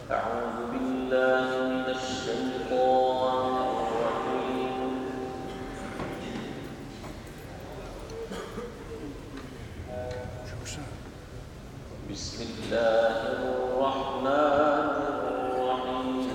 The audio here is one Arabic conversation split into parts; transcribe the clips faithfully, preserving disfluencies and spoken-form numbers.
أعوذ بالله من الشيطان الرجيم. بسم الله الرحمن الرحيم.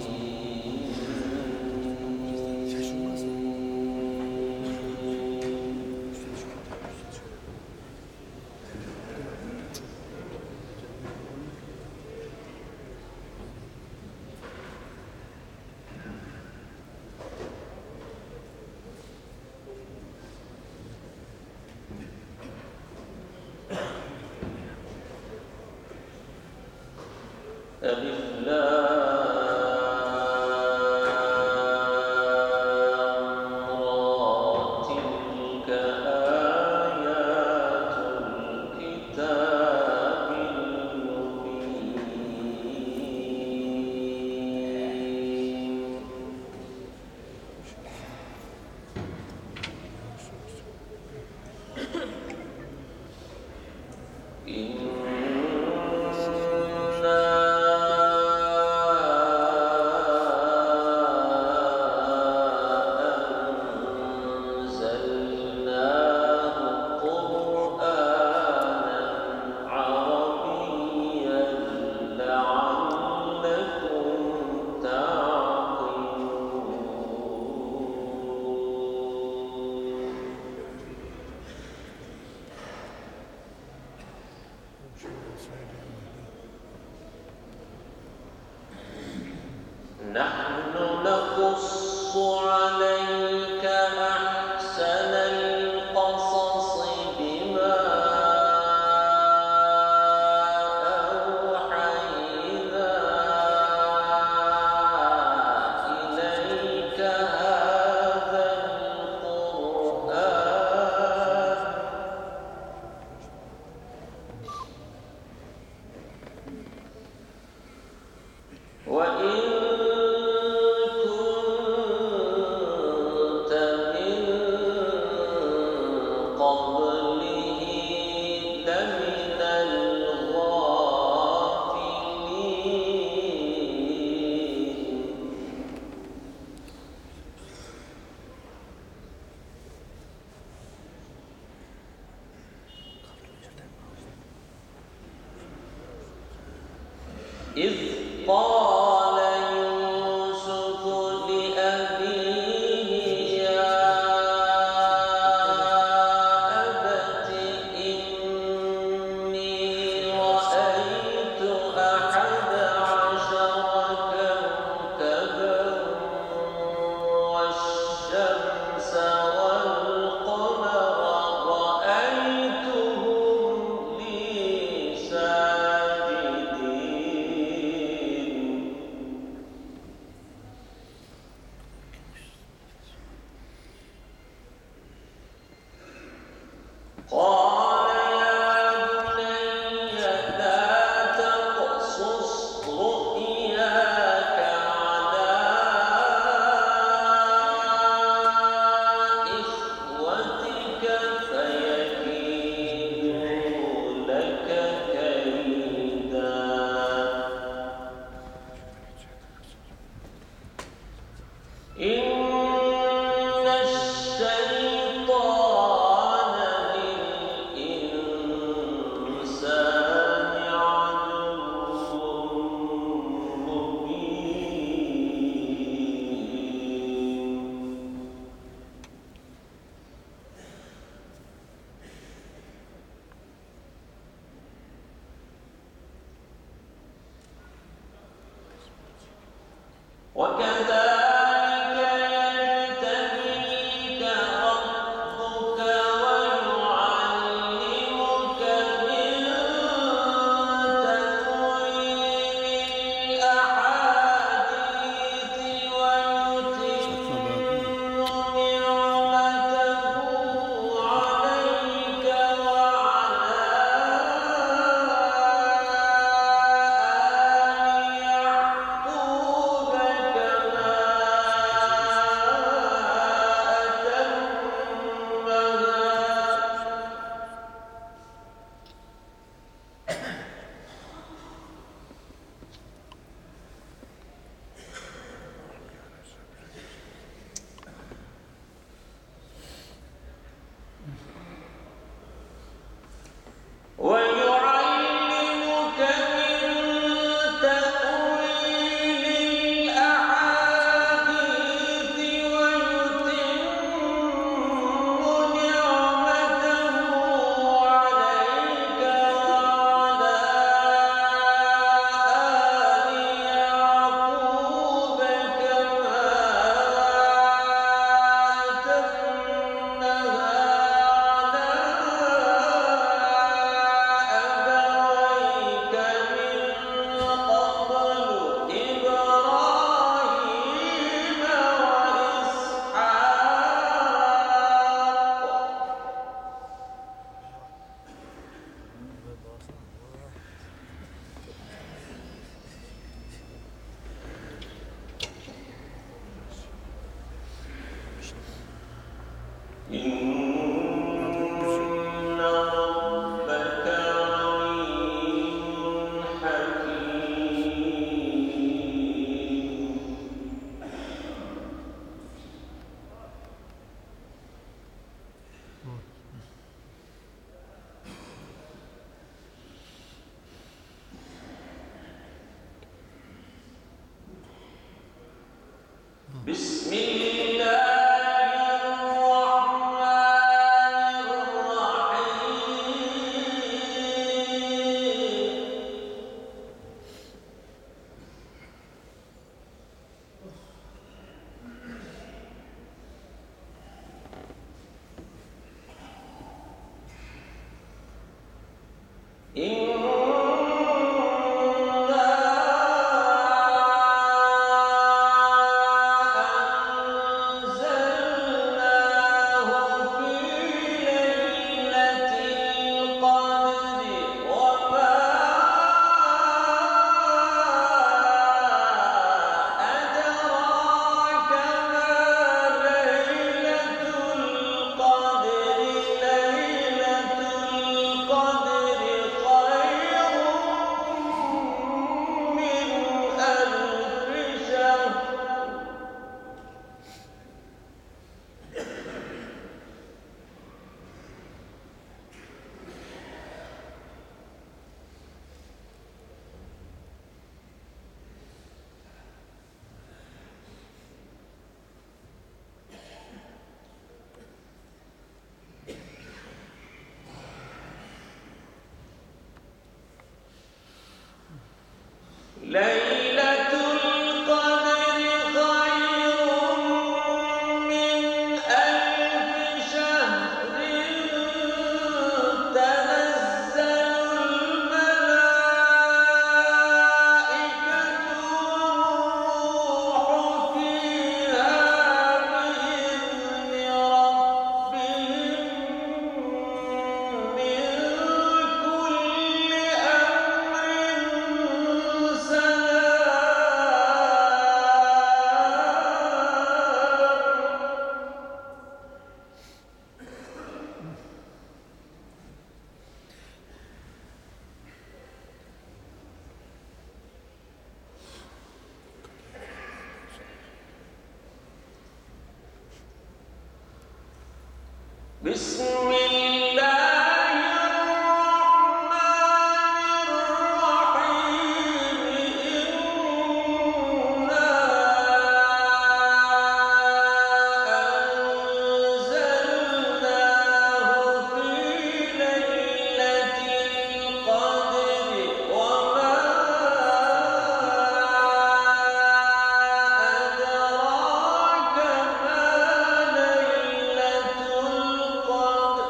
ألف لام را تلك آيات الكتاب المبين. نحن نقص عليك أحسن القصص بما أوحينا إليك هذا القرآن وإن إذ قال يوسف لأبيه يا أبت إني رأيت أحد عشر كوكبا والشمس والقمر رأيتهم لي ساجدين. قال يا بني لا تقصص رؤياك على إخوتك فيكيدوا لك كيدا إن الشيطان للإنسان عدو مبين. وكذلك يجتبيك ربك ويعلمك من تأويل الأحاديث ويتم نعمته عليك وعلى آل يعقوب كما بسم الله الرحمن الرحيم إن ليلة القدر خير من ألف شهر تنزل الملائكة والروح فيها بإذن ربهم من كل بسم الله الرحمن الرحيم إنا أنزلناه في ليلة القدر وما أدراك ما ليلة القدر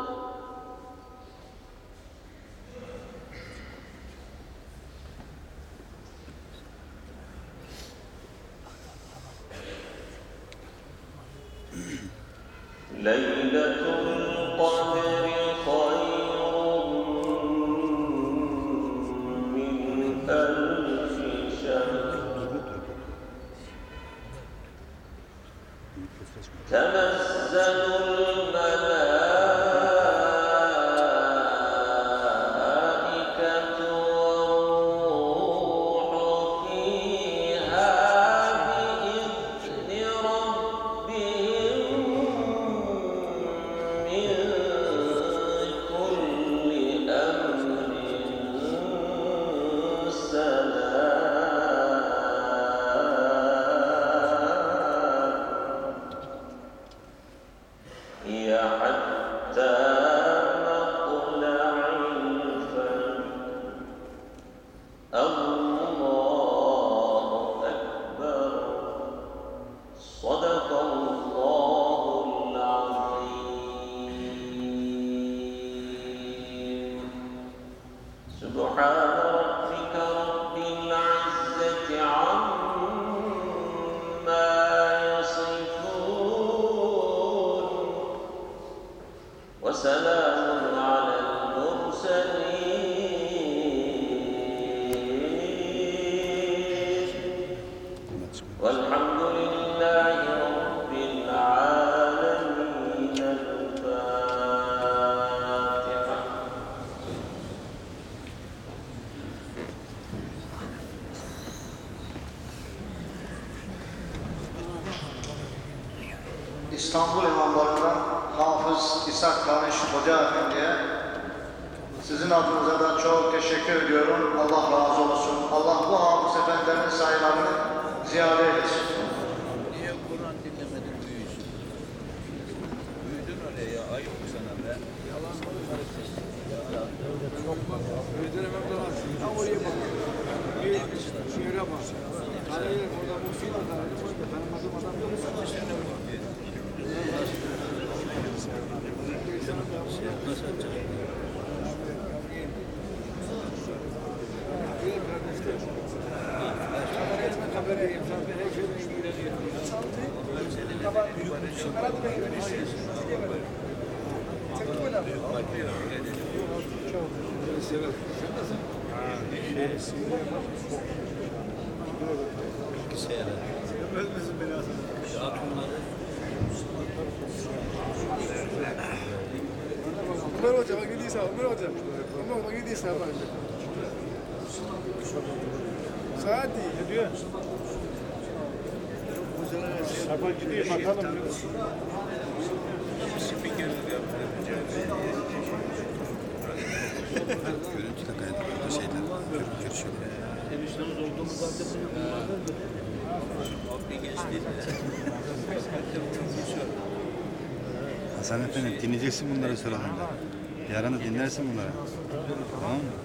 ليلة القدر خير من ألف شهر تنزل الملائكة والروح فيها بإذن ربهم من كل أمر سلام هي حتى مطلع الفجر الله أكبر صدق الله العظيم سبحان ربك رب العزة عما يصفون وسلام على المرسلين والحمد لله رب العالمين الفاتحة İstanbul imamlarından Hafız İshak Tanış Hoca Efendi'ye sizin adınıza da çok teşekkür ediyorum. Allah razı olsun. Allah bu Hafız Efendilerin sayılarını ziyade etsin. Öldüremem de var. Ha oraya bak. Bir şehre bak. Hayır, orada bu film atardı. Benim adım adam yok. Ömer Hoca bak gidiyorsa, Ömer Hoca. Ömer Hoca gidiyorsa bak. Saat değil. Ne diyor? Sabah gidiyor bakalım. Görüntüle kaydediyor şeyler. Görüşüyor. Eniştemiz olduğumuz zaten bunlardandır. Bir gençliği. Hasan Efendi dinleyeceksin bunları sıralarında. Yarın da dinlersin bunları. Tamam mı?